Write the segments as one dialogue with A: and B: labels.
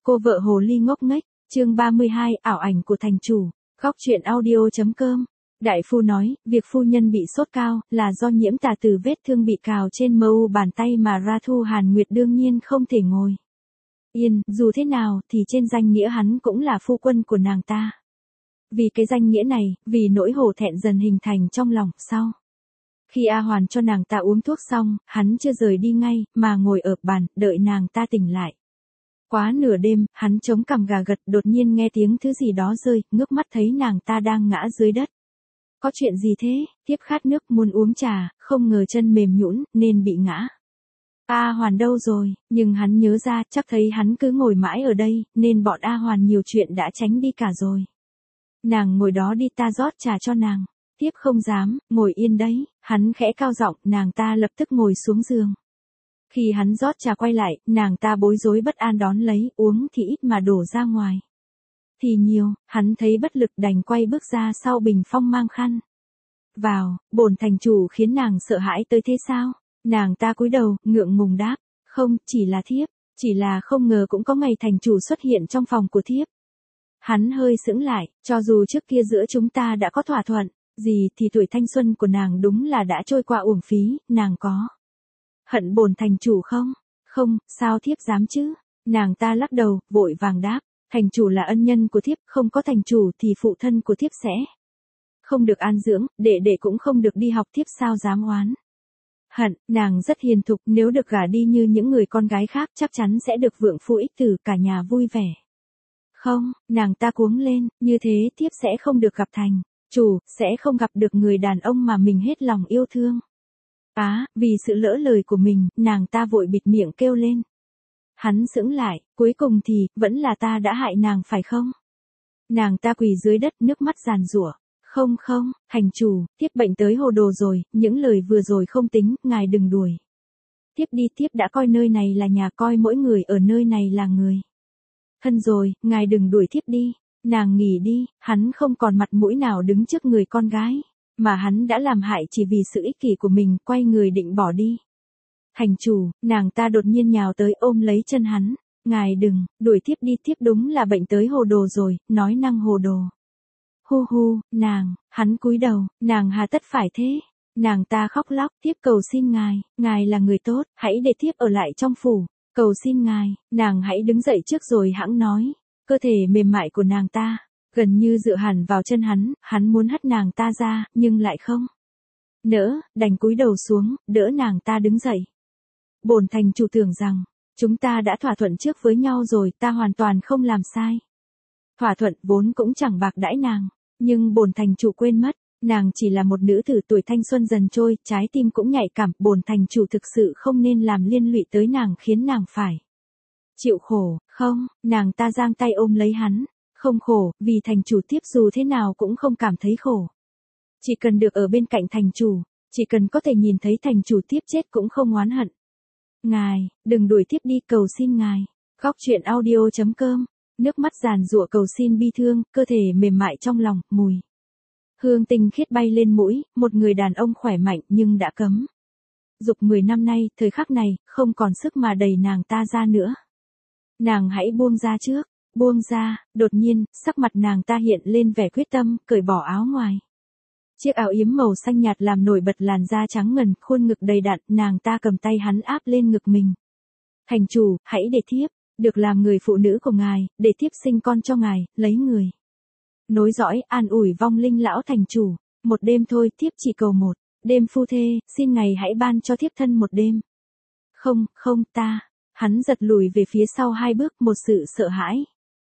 A: Cô vợ hồ ly ngốc nghếch, chương 32, ảo ảnh của thành chủ. Góc truyện audio.com. Đại phu nói, việc phu nhân bị sốt cao là do nhiễm tà từ vết thương bị cào trên mu bàn tay mà Ra Thu Hàn Nguyệt đương nhiên không thể ngồi yên, dù thế nào thì trên danh nghĩa hắn cũng là phu quân của nàng ta. Vì cái danh nghĩa này, vì nỗi hổ thẹn dần hình thành trong lòng, sau khi A Hoàn cho nàng ta uống thuốc xong, hắn chưa rời đi ngay, mà ngồi ở bàn, đợi nàng ta tỉnh lại. Quá nửa đêm, hắn chống cằm gà gật, đột nhiên nghe tiếng thứ gì đó rơi, ngước mắt thấy nàng ta đang ngã dưới đất. Có chuyện gì thế? Tiếp khát nước muốn uống trà, không ngờ chân mềm nhũn nên bị ngã. A Hoàn đâu rồi? Nhưng hắn nhớ ra, chắc thấy hắn cứ ngồi mãi ở đây, nên bọn A Hoàn nhiều chuyện đã tránh đi cả rồi. Nàng ngồi đó đi, ta rót trà cho nàng. Tiếp không dám, ngồi yên đấy, hắn khẽ cao giọng, nàng ta lập tức ngồi xuống giường. Khi hắn rót trà quay lại, nàng ta bối rối bất an đón lấy, uống thì ít mà đổ ra ngoài thì nhiều, hắn thấy bất lực đành quay bước ra sau bình phong mang khăn vào. Bổn thành chủ khiến nàng sợ hãi tới thế sao? Nàng ta cúi đầu, ngượng ngùng đáp, không, chỉ là thiếp, chỉ là không ngờ cũng có ngày thành chủ xuất hiện trong phòng của thiếp. Hắn hơi sững lại, cho dù trước kia giữa chúng ta đã có thỏa thuận gì thì tuổi thanh xuân của nàng đúng là đã trôi qua uổng phí. Nàng có hận bổn thành chủ không? Không, sao thiếp dám chứ? Nàng ta lắc đầu, vội vàng đáp, thành chủ là ân nhân của thiếp, không có thành chủ thì phụ thân của thiếp sẽ không được an dưỡng, đệ đệ cũng không được đi học, thiếp sao dám oán hận. Nàng rất hiền thục, nếu được gả đi như những người con gái khác chắc chắn sẽ được vượng phu ích tử, cả nhà vui vẻ. Không, nàng ta cuống lên, như thế thiếp sẽ không được gặp thành chủ, sẽ không gặp được người đàn ông mà mình hết lòng yêu thương. Vì sự lỡ lời của mình, nàng ta vội bịt miệng kêu lên. Hắn sững lại, cuối cùng thì, vẫn là ta đã hại nàng phải không? Nàng ta quỳ dưới đất, nước mắt giàn giụa. Không, thành chủ, thiếp bệnh tới hồ đồ rồi, những lời vừa rồi không tính, ngài đừng đuổi thiếp đi, thiếp đã coi nơi này là nhà, coi mỗi người ở nơi này là người thân rồi, ngài đừng đuổi thiếp đi. Nàng nghỉ đi, hắn không còn mặt mũi nào đứng trước người con gái mà hắn đã làm hại chỉ vì sự ích kỷ của mình, quay người định bỏ đi. Thành chủ, nàng ta đột nhiên nhào tới ôm lấy chân hắn. Ngài đừng, đuổi thiếp đi, thiếp đúng là bệnh tới hồ đồ rồi, nói năng hồ đồ. Hu, hắn cúi đầu, nàng hà tất phải thế. Nàng ta khóc lóc, thiếp cầu xin ngài là người tốt, hãy để thiếp ở lại trong phủ, cầu xin ngài. Nàng hãy đứng dậy trước rồi hẵng nói. Cơ thể mềm mại của nàng ta gần như dựa hẳn vào chân hắn muốn hất nàng ta ra, nhưng lại không nỡ, đành cúi đầu xuống, đỡ nàng ta đứng dậy. Bổn thành chủ tưởng rằng, chúng ta đã thỏa thuận trước với nhau rồi, ta hoàn toàn không làm sai. Thỏa thuận vốn cũng chẳng bạc đãi nàng, nhưng bổn thành chủ quên mất, nàng chỉ là một nữ tử tuổi thanh xuân dần trôi, trái tim cũng nhạy cảm, bổn thành chủ thực sự không nên làm liên lụy tới nàng, khiến nàng phải chịu khổ. Không, nàng ta giang tay ôm lấy hắn. Không khổ, vì thành chủ tiếp dù thế nào cũng không cảm thấy khổ. Chỉ cần được ở bên cạnh thành chủ, chỉ cần có thể nhìn thấy thành chủ tiếp chết cũng không oán hận. Ngài, đừng đuổi tiếp đi, cầu xin ngài. Góc truyện audio.com. Nước mắt giàn giụa cầu xin bi thương, cơ thể mềm mại trong lòng, mùi hương tinh khiết bay lên mũi, một người đàn ông khỏe mạnh nhưng đã cấm dục 10 năm nay, thời khắc này, không còn sức mà đẩy nàng ta ra nữa. Nàng hãy buông ra trước. Buông ra. Đột nhiên, sắc mặt nàng ta hiện lên vẻ quyết tâm, cởi bỏ áo ngoài. Chiếc áo yếm màu xanh nhạt làm nổi bật làn da trắng ngần, khuôn ngực đầy đặn, nàng ta cầm tay hắn áp lên ngực mình. Thành chủ, hãy để thiếp được làm người phụ nữ của ngài, để thiếp sinh con cho ngài, lấy người nối dõi, an ủi vong linh lão thành chủ. Một đêm thôi, thiếp chỉ cầu một đêm phu thê, xin ngài hãy ban cho thiếp thân một đêm. Không, ta. Hắn giật lùi về phía sau 2 bước, một sự sợ hãi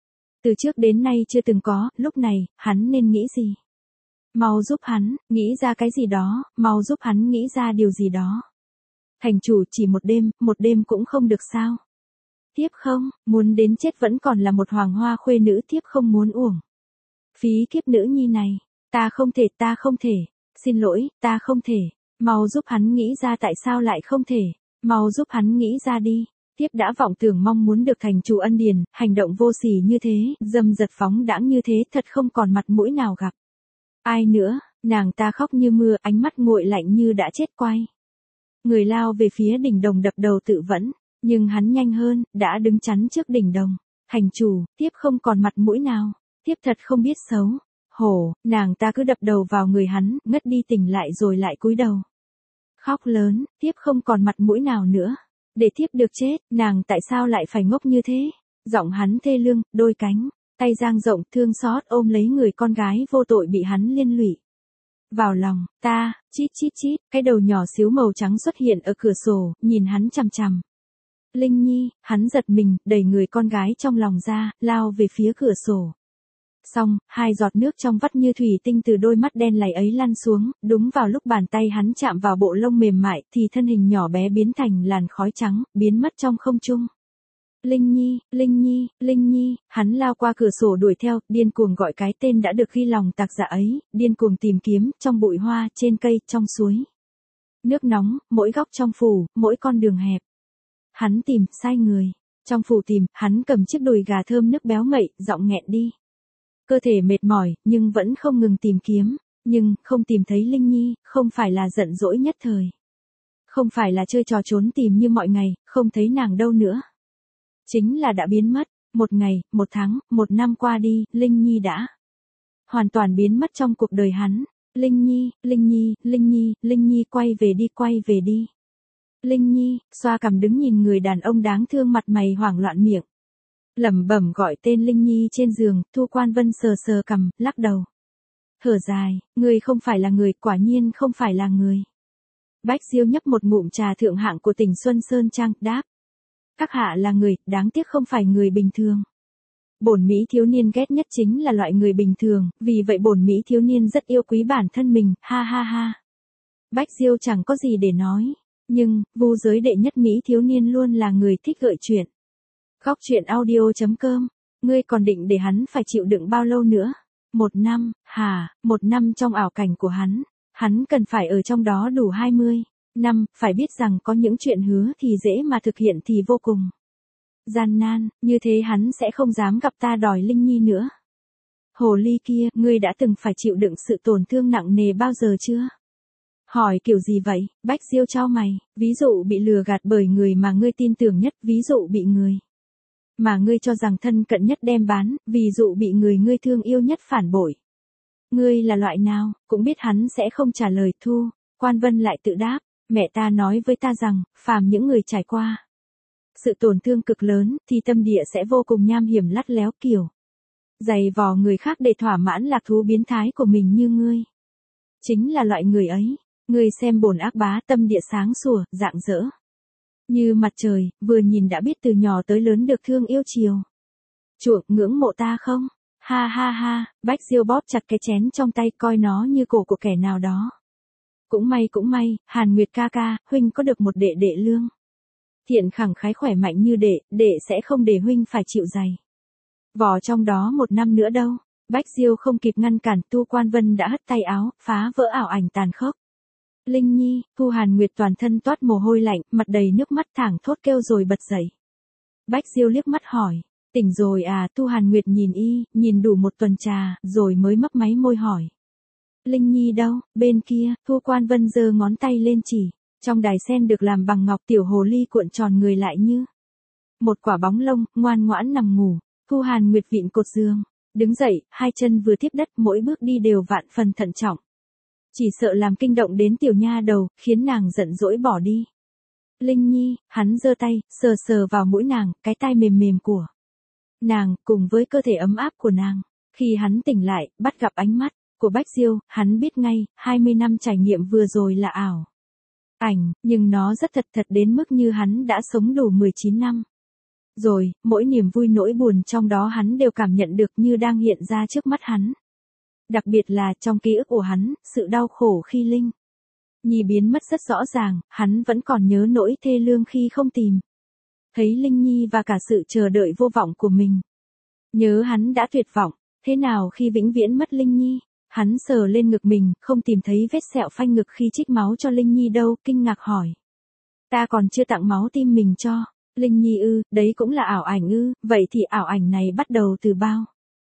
A: từ trước đến nay chưa từng có. Lúc này, hắn nên nghĩ gì? Mau giúp hắn, nghĩ ra cái gì đó, mau giúp hắn nghĩ ra điều gì đó. Thành chủ, chỉ một đêm cũng không được sao? Thiếp không, muốn đến chết vẫn còn là một hoàng hoa khuê nữ, thiếp không muốn uổng phí kiếp nữ nhi này. Ta không thể, xin lỗi, ta không thể. Mau giúp hắn nghĩ ra tại sao lại không thể, mau giúp hắn nghĩ ra đi. Thiếp đã vọng tưởng mong muốn được thành chủ ân điển, hành động vô sỉ như thế, dâm dật phóng đãng như thế, thật không còn mặt mũi nào gặp ai nữa. Nàng ta khóc như mưa, ánh mắt nguội lạnh như đã chết, quay người lao về phía đỉnh đồng đập đầu tự vẫn, nhưng hắn nhanh hơn, đã đứng chắn trước đỉnh đồng. Thành chủ, tiếp không còn mặt mũi nào, tiếp thật không biết xấu. Hổ, nàng ta cứ đập đầu vào người hắn, ngất đi tỉnh lại rồi lại cúi đầu. Khóc lớn, tiếp không còn mặt mũi nào nữa. Để tiếp được chết, nàng tại sao lại phải ngốc như thế? Giọng hắn thê lương, đôi cánh, tay dang rộng thương xót ôm lấy người con gái vô tội bị hắn liên lụy. Vào lòng, ta, chít chít chít, cái đầu nhỏ xíu màu trắng xuất hiện ở cửa sổ, nhìn hắn chằm chằm. Linh Nhi, hắn giật mình, đẩy người con gái trong lòng ra, lao về phía cửa sổ. Xong, hai giọt nước trong vắt như thủy tinh từ đôi mắt đen láy ấy lăn xuống, đúng vào lúc bàn tay hắn chạm vào bộ lông mềm mại thì thân hình nhỏ bé biến thành làn khói trắng, biến mất trong không trung. Linh Nhi, Linh Nhi, Linh Nhi, hắn lao qua cửa sổ đuổi theo, điên cuồng gọi cái tên đã được ghi lòng tạc dạ ấy, điên cuồng tìm kiếm, trong bụi hoa, trên cây, trong suối. Nước nóng, mỗi góc trong phủ, mỗi con đường hẹp. Hắn tìm, sai người. Trong phủ tìm, hắn cầm chiếc đùi gà thơm nước béo ngậy, giọng nghẹn đi. Cơ thể mệt mỏi, nhưng vẫn không ngừng tìm kiếm. Nhưng, không tìm thấy Linh Nhi, không phải là giận dỗi nhất thời. Không phải là chơi trò trốn tìm như mọi ngày, không thấy nàng đâu nữa. Chính là đã biến mất. Một ngày, một tháng, một năm qua đi, Linh Nhi đã hoàn toàn biến mất trong cuộc đời hắn. Linh Nhi, Linh Nhi, Linh Nhi, Linh Nhi quay về đi, quay về đi. Linh Nhi, xoa cằm đứng nhìn người đàn ông đáng thương mặt mày hoảng loạn miệng. Lẩm bẩm gọi tên Linh Nhi trên giường, Thu Quan Vân sờ sờ cằm, lắc đầu. Thở dài, người không phải là người, quả nhiên không phải là người. Bách Diêu nhấp một ngụm trà thượng hạng của tỉnh Xuân Sơn Trang, đáp. Các hạ là người, đáng tiếc không phải người bình thường. Bổn Mỹ thiếu niên ghét nhất chính là loại người bình thường, vì vậy bổn Mỹ thiếu niên rất yêu quý bản thân mình, ha ha ha. Bách Diêu chẳng có gì để nói. Nhưng, vu giới đệ nhất Mỹ thiếu niên luôn là người thích gợi chuyện. Góc truyện audio.com, ngươi còn định để hắn phải chịu đựng bao lâu nữa? 1 năm, hả, 1 năm trong ảo cảnh của hắn cần phải ở trong đó đủ 20 năm, phải biết rằng có những chuyện hứa thì dễ mà thực hiện thì vô cùng gian nan, như thế hắn sẽ không dám gặp ta đòi Linh Nhi nữa. Hồ ly kia, ngươi đã từng phải chịu đựng sự tổn thương nặng nề bao giờ chưa? Hỏi kiểu gì vậy? Bách Diêu chau mày, ví dụ bị lừa gạt bởi người mà ngươi tin tưởng nhất, ví dụ bị người mà ngươi cho rằng thân cận nhất đem bán, ví dụ bị người ngươi thương yêu nhất phản bội. Ngươi là loại nào? Cũng biết hắn sẽ không trả lời. Thu Quan Vân lại tự đáp, mẹ ta nói với ta rằng, phàm những người trải qua sự tổn thương cực lớn, thì tâm địa sẽ vô cùng nham hiểm lắt léo kiểu giày vò người khác để thỏa mãn lạc thú biến thái của mình như ngươi. Chính là loại người ấy. Ngươi xem bổn ác bá, tâm địa sáng sủa, rạng rỡ như mặt trời, vừa nhìn đã biết từ nhỏ tới lớn được thương yêu chiều chuộng, ngưỡng mộ ta không? Ha ha ha, Bách Diêu bóp chặt cái chén trong tay, coi nó như cổ của kẻ nào đó. Cũng may, Hàn Nguyệt ca ca, huynh có được một đệ đệ lương thiện khẳng khái khỏe mạnh như đệ sẽ không để huynh phải chịu dày vò trong đó 1 năm nữa đâu. Bách Diêu không kịp ngăn cản, Tu Quan Vân đã hất tay áo, phá vỡ ảo ảnh tàn khốc. Linh Nhi, Thu Hàn Nguyệt toàn thân toát mồ hôi lạnh, mặt đầy nước mắt thảng thốt kêu rồi bật dậy. Bách Diêu liếc mắt hỏi, tỉnh rồi à? Thu Hàn Nguyệt nhìn đủ 1 tuần trà, rồi mới mấp máy môi hỏi. Linh Nhi đâu? Bên kia, Thu Quan Vân giơ ngón tay lên chỉ, trong đài sen được làm bằng ngọc, tiểu hồ ly cuộn tròn người lại như một quả bóng lông, ngoan ngoãn nằm ngủ. Thu Hàn Nguyệt vịn cột giường, đứng dậy, 2 chân vừa tiếp đất, mỗi bước đi đều vạn phần thận trọng. Chỉ sợ làm kinh động đến tiểu nha đầu, khiến nàng giận dỗi bỏ đi. Linh Nhi, hắn giơ tay, sờ sờ vào mũi nàng, cái tai mềm mềm của nàng, cùng với cơ thể ấm áp của nàng. Khi hắn tỉnh lại, bắt gặp ánh mắt của Bách Diêu, hắn biết ngay, 20 năm trải nghiệm vừa rồi là ảo ảnh, nhưng nó rất thật đến mức như hắn đã sống đủ 19 năm. Rồi, mỗi niềm vui nỗi buồn trong đó hắn đều cảm nhận được như đang hiện ra trước mắt hắn. Đặc biệt là trong ký ức của hắn, sự đau khổ khi Linh Nhi biến mất rất rõ ràng, hắn vẫn còn nhớ nỗi thê lương khi không tìm thấy Linh Nhi và cả sự chờ đợi vô vọng của mình. Nhớ hắn đã tuyệt vọng, thế nào khi vĩnh viễn mất Linh Nhi. Hắn sờ lên ngực mình, không tìm thấy vết sẹo phanh ngực khi trích máu cho Linh Nhi đâu, kinh ngạc hỏi. Ta còn chưa tặng máu tim mình cho Linh Nhi ư? Đấy cũng là ảo ảnh ư? Vậy thì ảo ảnh này bắt đầu từ bao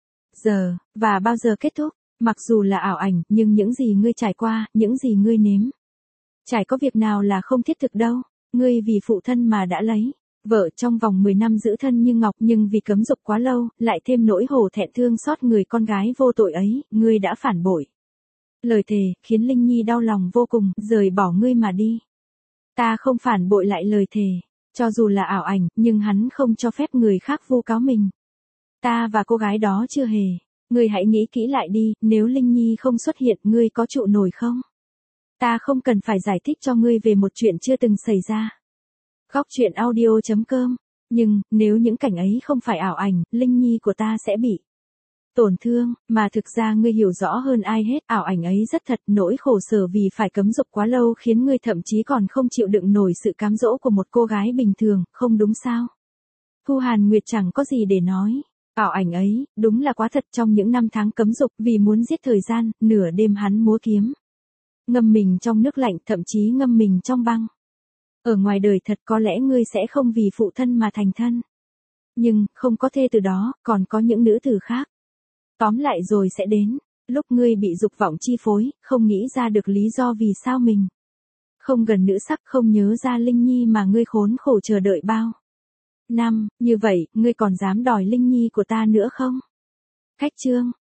A: giờ, và bao giờ kết thúc? Mặc dù là ảo ảnh, nhưng những gì ngươi trải qua, những gì ngươi nếm trải có việc nào là không thiết thực đâu. Ngươi vì phụ thân mà đã lấy Vợ trong vòng 10 năm giữ thân như ngọc nhưng vì cấm dục quá lâu, lại thêm nỗi hổ thẹn thương xót người con gái vô tội ấy, ngươi đã phản bội. Lời thề, khiến Linh Nhi đau lòng vô cùng, rời bỏ ngươi mà đi. Ta không phản bội lại lời thề. Cho dù là ảo ảnh, nhưng hắn không cho phép người khác vu cáo mình. Ta và cô gái đó chưa hề. Ngươi hãy nghĩ kỹ lại đi, nếu Linh Nhi không xuất hiện, ngươi có trụ nổi không? Ta không cần phải giải thích cho ngươi về một chuyện chưa từng xảy ra. Góc truyện audio.com. Nhưng, nếu những cảnh ấy không phải ảo ảnh, Linh Nhi của ta sẽ bị tổn thương, mà thực ra ngươi hiểu rõ hơn ai hết, ảo ảnh ấy rất thật, nỗi khổ sở vì phải cấm dục quá lâu khiến ngươi thậm chí còn không chịu đựng nổi sự cám dỗ của một cô gái bình thường, không đúng sao? Thu Hàn Nguyệt chẳng có gì để nói. Ảo ảnh ấy, đúng là quá thật trong những năm tháng cấm dục vì muốn giết thời gian, nửa đêm hắn múa kiếm. Ngâm mình trong nước lạnh, thậm chí ngâm mình trong băng. Ở ngoài đời thật có lẽ ngươi sẽ không vì phụ thân mà thành thân. Nhưng, không có thê từ đó, còn có những nữ tử khác. Tóm lại rồi sẽ đến, lúc ngươi bị dục vọng chi phối, không nghĩ ra được lý do vì sao mình không gần nữ sắc, không nhớ ra Linh Nhi mà ngươi khốn khổ chờ đợi bao năm, như vậy, ngươi còn dám đòi Linh Nhi của ta nữa không? Khách chương